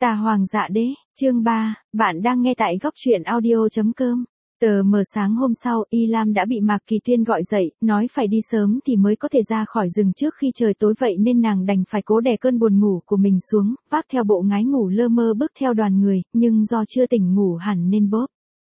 Tà Hoàng Dạ Đế, chương 3, bạn đang nghe tại góc truyện audio.com. Tờ mờ sáng hôm sau, Y Lam đã bị Mạc Kỳ Tuyên gọi dậy, nói phải đi sớm thì mới có thể ra khỏi rừng trước khi trời tối, vậy nên nàng đành phải cố đè cơn buồn ngủ của mình xuống, vác theo bộ ngái ngủ lơ mơ bước theo đoàn người, nhưng do chưa tỉnh ngủ hẳn nên bóp.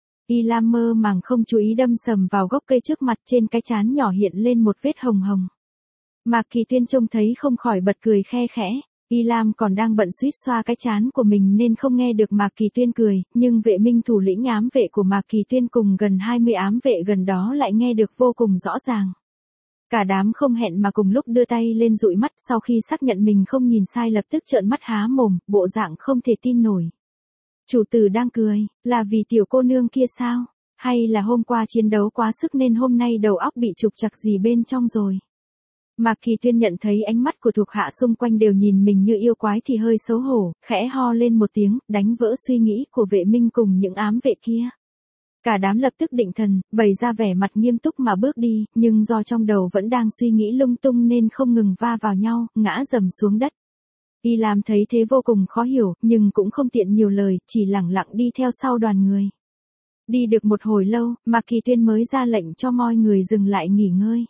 Y Lam mơ màng không chú ý đâm sầm vào gốc cây trước mặt, trên cái trán nhỏ hiện lên một vết hồng hồng. Mạc Kỳ Tuyên trông thấy không khỏi bật cười khe khẽ. Y Lam còn đang bận suýt xoa cái trán của mình nên không nghe được Mạc Kỳ Tuyên cười, nhưng vệ minh thủ lĩnh ám vệ của Mạc Kỳ Tuyên cùng gần 20 ám vệ gần đó lại nghe được vô cùng rõ ràng. Cả đám không hẹn mà cùng lúc đưa tay lên dụi mắt, sau khi xác nhận mình không nhìn sai lập tức trợn mắt há mồm, bộ dạng không thể tin nổi. Chủ tử đang cười, là vì tiểu cô nương kia sao? Hay là hôm qua chiến đấu quá sức nên hôm nay đầu óc bị trục trặc gì bên trong rồi? Mạc Kỳ Tuyên nhận thấy ánh mắt của thuộc hạ xung quanh đều nhìn mình như yêu quái thì hơi xấu hổ, khẽ ho lên một tiếng, đánh vỡ suy nghĩ của vệ minh cùng những ám vệ kia. Cả đám lập tức định thần, bày ra vẻ mặt nghiêm túc mà bước đi, nhưng do trong đầu vẫn đang suy nghĩ lung tung nên không ngừng va vào nhau, ngã dầm xuống đất. Y Lam thấy thế vô cùng khó hiểu, nhưng cũng không tiện nhiều lời, chỉ lẳng lặng đi theo sau đoàn người. Đi được một hồi lâu, Mạc Kỳ Tuyên mới ra lệnh cho mọi người dừng lại nghỉ ngơi.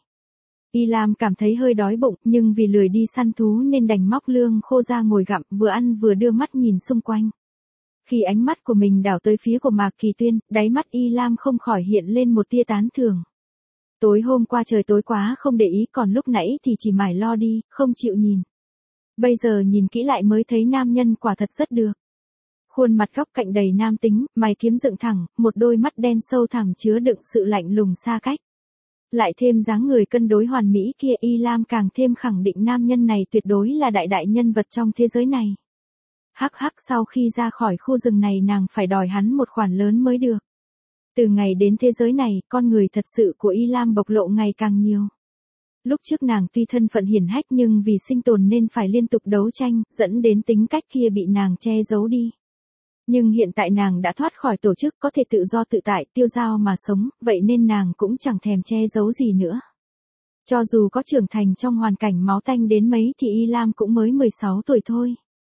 Y Lam cảm thấy hơi đói bụng, nhưng vì lười đi săn thú nên đành móc lương khô ra ngồi gặm, vừa ăn vừa đưa mắt nhìn xung quanh. Khi ánh mắt của mình đảo tới phía của Mạc Kỳ Tuyên, đáy mắt Y Lam không khỏi hiện lên một tia tán thưởng. Tối hôm qua trời tối quá không để ý, còn lúc nãy thì chỉ mải lo đi, không chịu nhìn. Bây giờ nhìn kỹ lại mới thấy nam nhân quả thật rất được. Khuôn mặt góc cạnh đầy nam tính, mày kiếm dựng thẳng, một đôi mắt đen sâu thẳm chứa đựng sự lạnh lùng xa cách. Lại thêm dáng người cân đối hoàn mỹ kia, Y Lam càng thêm khẳng định nam nhân này tuyệt đối là đại nhân vật trong thế giới này. Hắc hắc, sau khi ra khỏi khu rừng này nàng phải đòi hắn một khoản lớn mới được. Từ ngày đến thế giới này, con người thật sự của Y Lam bộc lộ ngày càng nhiều. Lúc trước nàng tuy thân phận hiển hách nhưng vì sinh tồn nên phải liên tục đấu tranh, dẫn đến tính cách kia bị nàng che giấu đi. Nhưng hiện tại nàng đã thoát khỏi tổ chức, có thể tự do tự tại, tiêu dao mà sống, vậy nên nàng cũng chẳng thèm che giấu gì nữa. Cho dù có trưởng thành trong hoàn cảnh máu tanh đến mấy thì Y Lam cũng mới 16 tuổi thôi.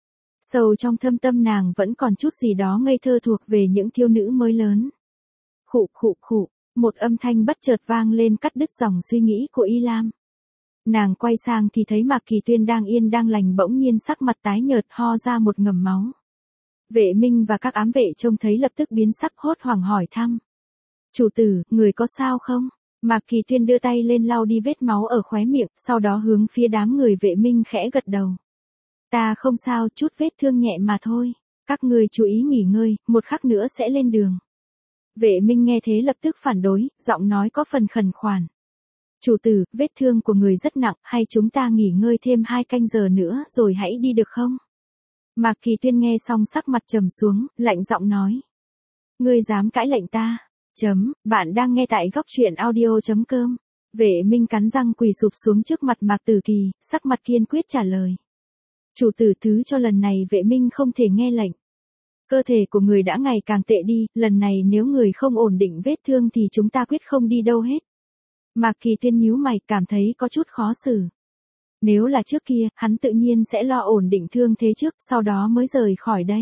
Sâu trong thâm tâm nàng vẫn còn chút gì đó ngây thơ thuộc về những thiếu nữ mới lớn. Khụ khụ khụ, một âm thanh bất chợt vang lên cắt đứt dòng suy nghĩ của Y Lam. Nàng quay sang thì thấy Mạc Kỳ Tuyên đang yên đang lành bỗng nhiên sắc mặt tái nhợt ho ra một ngụm máu. Vệ minh và các ám vệ trông thấy lập tức biến sắc hốt hoảng hỏi thăm. Chủ tử, người có sao không? Mạc Kỳ Tuyên đưa tay lên lau đi vết máu ở khóe miệng, sau đó hướng phía đám người vệ minh khẽ gật đầu. Ta không sao, chút vết thương nhẹ mà thôi. Các người chú ý nghỉ ngơi, một khắc nữa sẽ lên đường. Vệ minh nghe thế lập tức phản đối, giọng nói có phần khẩn khoản. Chủ tử, vết thương của người rất nặng, hay chúng ta nghỉ ngơi thêm 2 canh giờ nữa rồi hãy đi được không? Mạc Kỳ Tuyên nghe xong sắc mặt trầm xuống, lạnh giọng nói. Ngươi dám cãi lệnh ta? Bạn đang nghe tại góc truyện audio.com. Vệ minh cắn răng quỳ sụp xuống trước mặt Mạc Tử Kỳ, sắc mặt kiên quyết trả lời. Chủ tử thứ cho lần này vệ minh không thể nghe lệnh. Cơ thể của người đã ngày càng tệ đi, lần này nếu người không ổn định vết thương thì chúng ta quyết không đi đâu hết. Mạc Kỳ Tuyên nhíu mày, cảm thấy có chút khó xử. Nếu là trước kia, hắn tự nhiên sẽ lo ổn định thương thế trước, sau đó mới rời khỏi đây.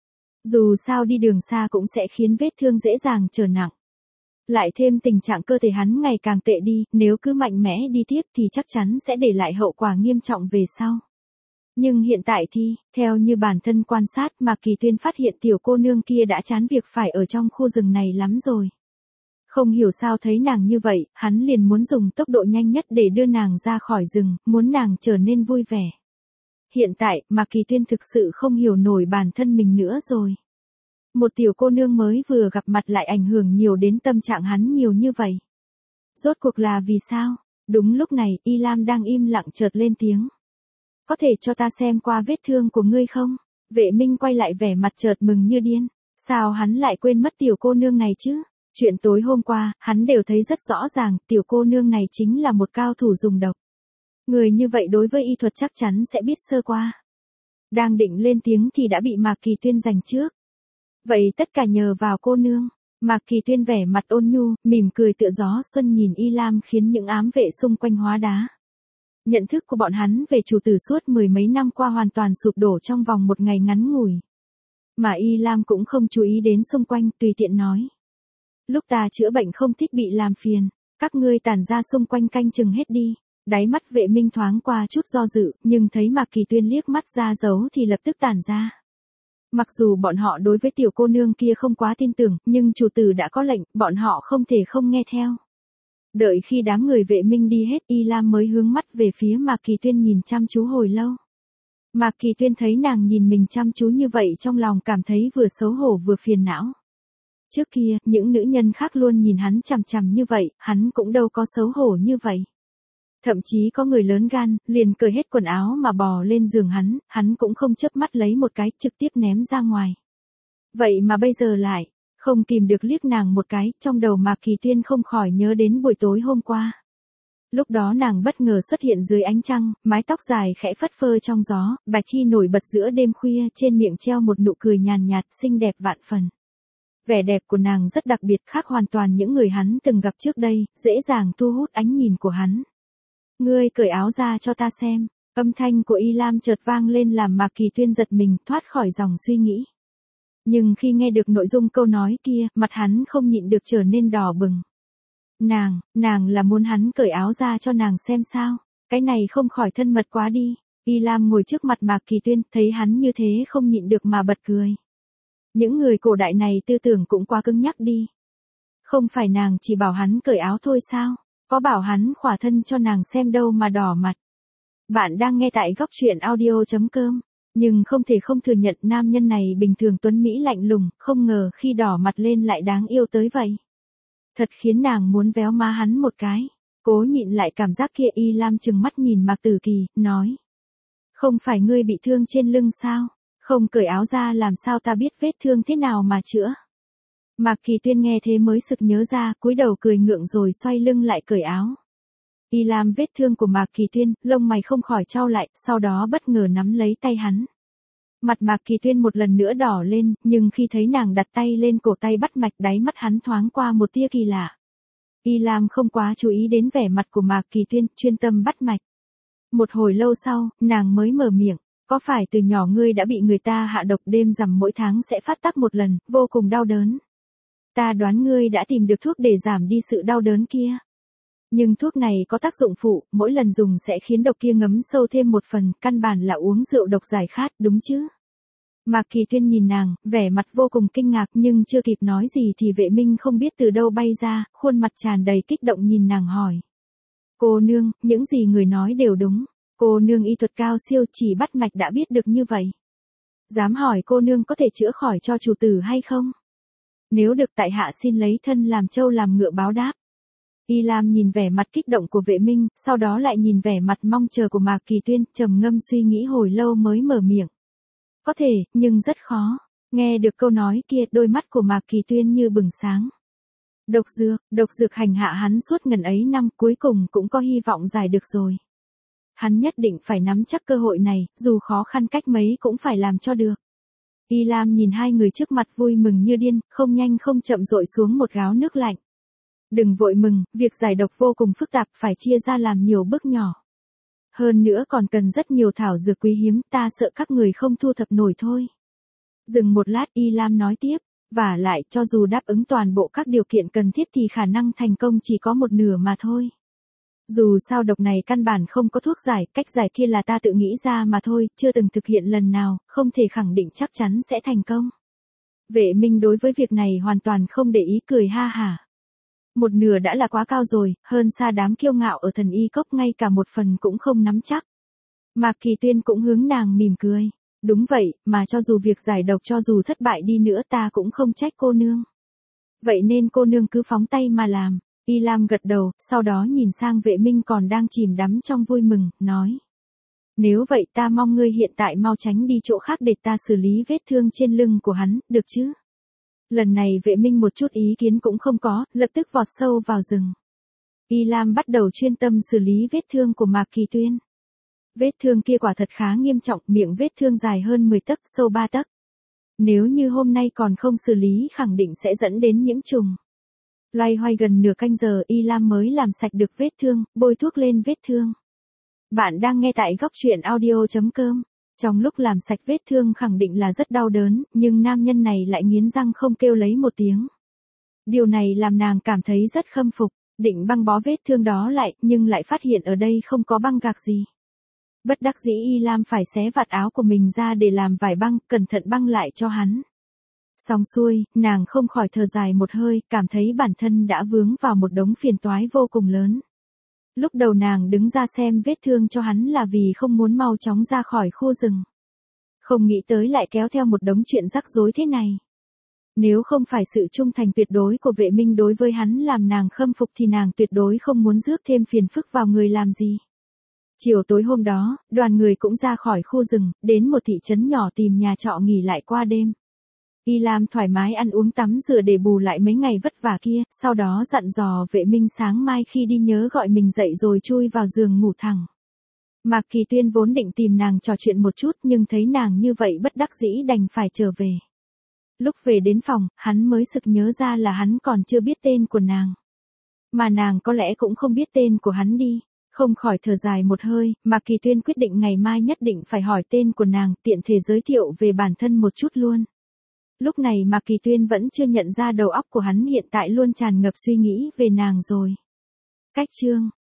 Dù sao đi đường xa cũng sẽ khiến vết thương dễ dàng trở nặng. Lại thêm tình trạng cơ thể hắn ngày càng tệ đi, nếu cứ mạnh mẽ đi tiếp thì chắc chắn sẽ để lại hậu quả nghiêm trọng về sau. Nhưng hiện tại thì, theo như bản thân quan sát, Mạc Kỳ Tuyên phát hiện tiểu cô nương kia đã chán việc phải ở trong khu rừng này lắm rồi. Không hiểu sao thấy nàng như vậy, hắn liền muốn dùng tốc độ nhanh nhất để đưa nàng ra khỏi rừng, muốn nàng trở nên vui vẻ. Hiện tại, Mạc Kỳ Tuyên thực sự không hiểu nổi bản thân mình nữa rồi. Một tiểu cô nương mới vừa gặp mặt lại ảnh hưởng nhiều đến tâm trạng hắn nhiều như vậy. Rốt cuộc là vì sao? Đúng lúc này, Y Lam đang im lặng chợt lên tiếng. Có thể cho ta xem qua vết thương của ngươi không? Vệ minh quay lại vẻ mặt chợt mừng như điên. Sao hắn lại quên mất tiểu cô nương này chứ? Chuyện tối hôm qua, hắn đều thấy rất rõ ràng, tiểu cô nương này chính là một cao thủ dùng độc. Người như vậy đối với y thuật chắc chắn sẽ biết sơ qua. Đang định lên tiếng thì đã bị Mạc Kỳ Tuyên giành trước. Vậy tất cả nhờ vào cô nương. Mạc Kỳ Tuyên vẻ mặt ôn nhu, mỉm cười tựa gió xuân nhìn Y Lam khiến những ám vệ xung quanh hóa đá. Nhận thức của bọn hắn về chủ tử suốt 10 mấy năm qua hoàn toàn sụp đổ trong vòng một ngày ngắn ngủi. Mà Y Lam cũng không chú ý đến xung quanh, tùy tiện nói. Lúc ta chữa bệnh không thích bị làm phiền, các ngươi tản ra xung quanh canh chừng hết đi. Đáy mắt Vệ Minh thoáng qua chút do dự, nhưng thấy Mạc Kỳ Tuyên liếc mắt ra dấu thì lập tức tản ra. Mặc dù bọn họ đối với tiểu cô nương kia không quá tin tưởng, nhưng chủ tử đã có lệnh, bọn họ không thể không nghe theo. Đợi khi đám người Vệ Minh đi hết, Y Lam mới hướng mắt về phía Mạc Kỳ Tuyên nhìn chăm chú hồi lâu. Mạc Kỳ Tuyên thấy nàng nhìn mình chăm chú như vậy trong lòng cảm thấy vừa xấu hổ vừa phiền não. Trước kia, những nữ nhân khác luôn nhìn hắn chằm chằm như vậy, hắn cũng đâu có xấu hổ như vậy. Thậm chí có người lớn gan, liền cởi hết quần áo mà bò lên giường hắn cũng không chớp mắt lấy một cái trực tiếp ném ra ngoài. Vậy mà bây giờ lại, không kìm được liếc nàng một cái, trong đầu Mạc Kỳ Tuyên không khỏi nhớ đến buổi tối hôm qua. Lúc đó nàng bất ngờ xuất hiện dưới ánh trăng, mái tóc dài khẽ phất phơ trong gió, bạch y nổi bật giữa đêm khuya, trên miệng treo một nụ cười nhàn nhạt, xinh đẹp vạn phần. Vẻ đẹp của nàng rất đặc biệt, khác hoàn toàn những người hắn từng gặp trước đây, dễ dàng thu hút ánh nhìn của hắn. Ngươi cởi áo ra cho ta xem. Âm thanh của Y Lam chợt vang lên làm Mạc Kỳ Tuyên giật mình, thoát khỏi dòng suy nghĩ. Nhưng khi nghe được nội dung câu nói kia, mặt hắn không nhịn được trở nên đỏ bừng. Nàng là muốn hắn cởi áo ra cho nàng xem sao? Cái này không khỏi thân mật quá đi. Y Lam ngồi trước mặt Mạc Kỳ Tuyên, thấy hắn như thế không nhịn được mà bật cười. Những người cổ đại này tư tưởng cũng quá cứng nhắc đi. Không phải nàng chỉ bảo hắn cởi áo thôi sao? Có bảo hắn khỏa thân cho nàng xem đâu mà đỏ mặt. Bạn đang nghe tại góc truyện audio.com. Nhưng không thể không thừa nhận nam nhân này bình thường tuấn Mỹ lạnh lùng, không ngờ khi đỏ mặt lên lại đáng yêu tới vậy. Thật khiến nàng muốn véo má hắn một cái. Cố nhịn lại cảm giác kia, Y Lam trừng mắt nhìn Mạc Tử Kỳ, nói. Không phải ngươi bị thương trên lưng sao? Không cởi áo ra làm sao ta biết vết thương thế nào mà chữa? Mạc Kỳ Tuyên nghe thế mới sực nhớ ra, cúi đầu cười ngượng rồi xoay lưng lại cởi áo. Y Lam vết thương của Mạc Kỳ Tuyên, lông mày không khỏi chau lại, sau đó bất ngờ nắm lấy tay hắn. Mặt Mạc Kỳ Tuyên một lần nữa đỏ lên, nhưng khi thấy nàng đặt tay lên cổ tay bắt mạch, đáy mắt hắn thoáng qua một tia kỳ lạ. Y Lam không quá chú ý đến vẻ mặt của Mạc Kỳ Tuyên, chuyên tâm bắt mạch. Một hồi lâu sau, nàng mới mở miệng, có phải từ nhỏ ngươi đã bị người ta hạ độc, đêm rằm mỗi tháng sẽ phát tác một lần, vô cùng đau đớn. Ta đoán ngươi đã tìm được thuốc để giảm đi sự đau đớn kia. Nhưng thuốc này có tác dụng phụ, mỗi lần dùng sẽ khiến độc kia ngấm sâu thêm một phần, căn bản là uống rượu độc giải khát, đúng chứ? Mạc Kỳ Tuyên nhìn nàng, vẻ mặt vô cùng kinh ngạc, nhưng chưa kịp nói gì thì Vệ Minh không biết từ đâu bay ra, khuôn mặt tràn đầy kích động nhìn nàng hỏi. Cô nương, những gì người nói đều đúng. Cô nương y thuật cao siêu, chỉ bắt mạch đã biết được như vậy. Dám hỏi cô nương có thể chữa khỏi cho chủ tử hay không? Nếu được tại hạ xin lấy thân làm trâu làm ngựa báo đáp. Y Lam nhìn vẻ mặt kích động của Vệ Minh, sau đó lại nhìn vẻ mặt mong chờ của Mạc Kỳ Tuyên, trầm ngâm suy nghĩ hồi lâu mới mở miệng. Có thể, nhưng rất khó. Nghe được câu nói kia, đôi mắt của Mạc Kỳ Tuyên như bừng sáng. Độc dược hành hạ hắn suốt ngần ấy năm, cuối cùng cũng có hy vọng giải được rồi. Hắn nhất định phải nắm chắc cơ hội này, dù khó khăn cách mấy cũng phải làm cho được. Y Lam nhìn hai người trước mặt vui mừng như điên, không nhanh không chậm dội xuống một gáo nước lạnh. Đừng vội mừng, việc giải độc vô cùng phức tạp, phải chia ra làm nhiều bước nhỏ. Hơn nữa còn cần rất nhiều thảo dược quý hiếm, ta sợ các người không thu thập nổi thôi. Dừng một lát, Y Lam nói tiếp, vả lại cho dù đáp ứng toàn bộ các điều kiện cần thiết thì khả năng thành công chỉ có một nửa mà thôi. Dù sao độc này căn bản không có thuốc giải, cách giải kia là ta tự nghĩ ra mà thôi, chưa từng thực hiện lần nào, không thể khẳng định chắc chắn sẽ thành công. Vệ Minh đối với việc này hoàn toàn không để ý, cười ha hả. Một nửa đã là quá cao rồi, hơn xa đám kiêu ngạo ở Thần Y Cốc, ngay cả một phần cũng không nắm chắc. Mạc Kỳ Tuyên cũng hướng nàng mỉm cười. Đúng vậy, mà cho dù việc giải độc cho dù thất bại đi nữa ta cũng không trách cô nương. Vậy nên cô nương cứ phóng tay mà làm. Y Lam gật đầu, sau đó nhìn sang Vệ Minh còn đang chìm đắm trong vui mừng, nói. Nếu vậy ta mong ngươi hiện tại mau tránh đi chỗ khác để ta xử lý vết thương trên lưng của hắn, được chứ? Lần này Vệ Minh một chút ý kiến cũng không có, lập tức vọt sâu vào rừng. Y Lam bắt đầu chuyên tâm xử lý vết thương của Mạc Kỳ Tuyên. Vết thương kia quả thật khá nghiêm trọng, miệng vết thương dài hơn 10 tấc, sâu 3 tấc. Nếu như hôm nay còn không xử lý khẳng định sẽ dẫn đến nhiễm trùng. Loay hoay gần nửa canh giờ, Y Lam mới làm sạch được vết thương, bôi thuốc lên vết thương. Bạn đang nghe tại góc truyện audio.com. Trong lúc làm sạch vết thương khẳng định là rất đau đớn, nhưng nam nhân này lại nghiến răng không kêu lấy một tiếng. Điều này làm nàng cảm thấy rất khâm phục, định băng bó vết thương đó lại, nhưng lại phát hiện ở đây không có băng gạc gì. Bất đắc dĩ Y Lam phải xé vạt áo của mình ra để làm vải băng, cẩn thận băng lại cho hắn. Xong xuôi, nàng không khỏi thở dài một hơi, cảm thấy bản thân đã vướng vào một đống phiền toái vô cùng lớn. Lúc đầu nàng đứng ra xem vết thương cho hắn là vì không muốn mau chóng ra khỏi khu rừng. Không nghĩ tới lại kéo theo một đống chuyện rắc rối thế này. Nếu không phải sự trung thành tuyệt đối của Vệ Minh đối với hắn làm nàng khâm phục thì nàng tuyệt đối không muốn rước thêm phiền phức vào người làm gì. Chiều tối hôm đó, đoàn người cũng ra khỏi khu rừng, đến một thị trấn nhỏ tìm nhà trọ nghỉ lại qua đêm. Y Lam thoải mái ăn uống tắm rửa để bù lại mấy ngày vất vả kia, sau đó dặn dò Vệ Minh sáng mai khi đi nhớ gọi mình dậy rồi chui vào giường ngủ thẳng. Mạc Kỳ Tuyên vốn định tìm nàng trò chuyện một chút nhưng thấy nàng như vậy bất đắc dĩ đành phải trở về. Lúc về đến phòng, hắn mới sực nhớ ra là hắn còn chưa biết tên của nàng. Mà nàng có lẽ cũng không biết tên của hắn đi. Không khỏi thở dài một hơi, Mạc Kỳ Tuyên quyết định ngày mai nhất định phải hỏi tên của nàng, tiện thể giới thiệu về bản thân một chút luôn. Lúc này Mạc Kỳ Tuyên vẫn chưa nhận ra đầu óc của hắn hiện tại luôn tràn ngập suy nghĩ về nàng rồi. Cách chương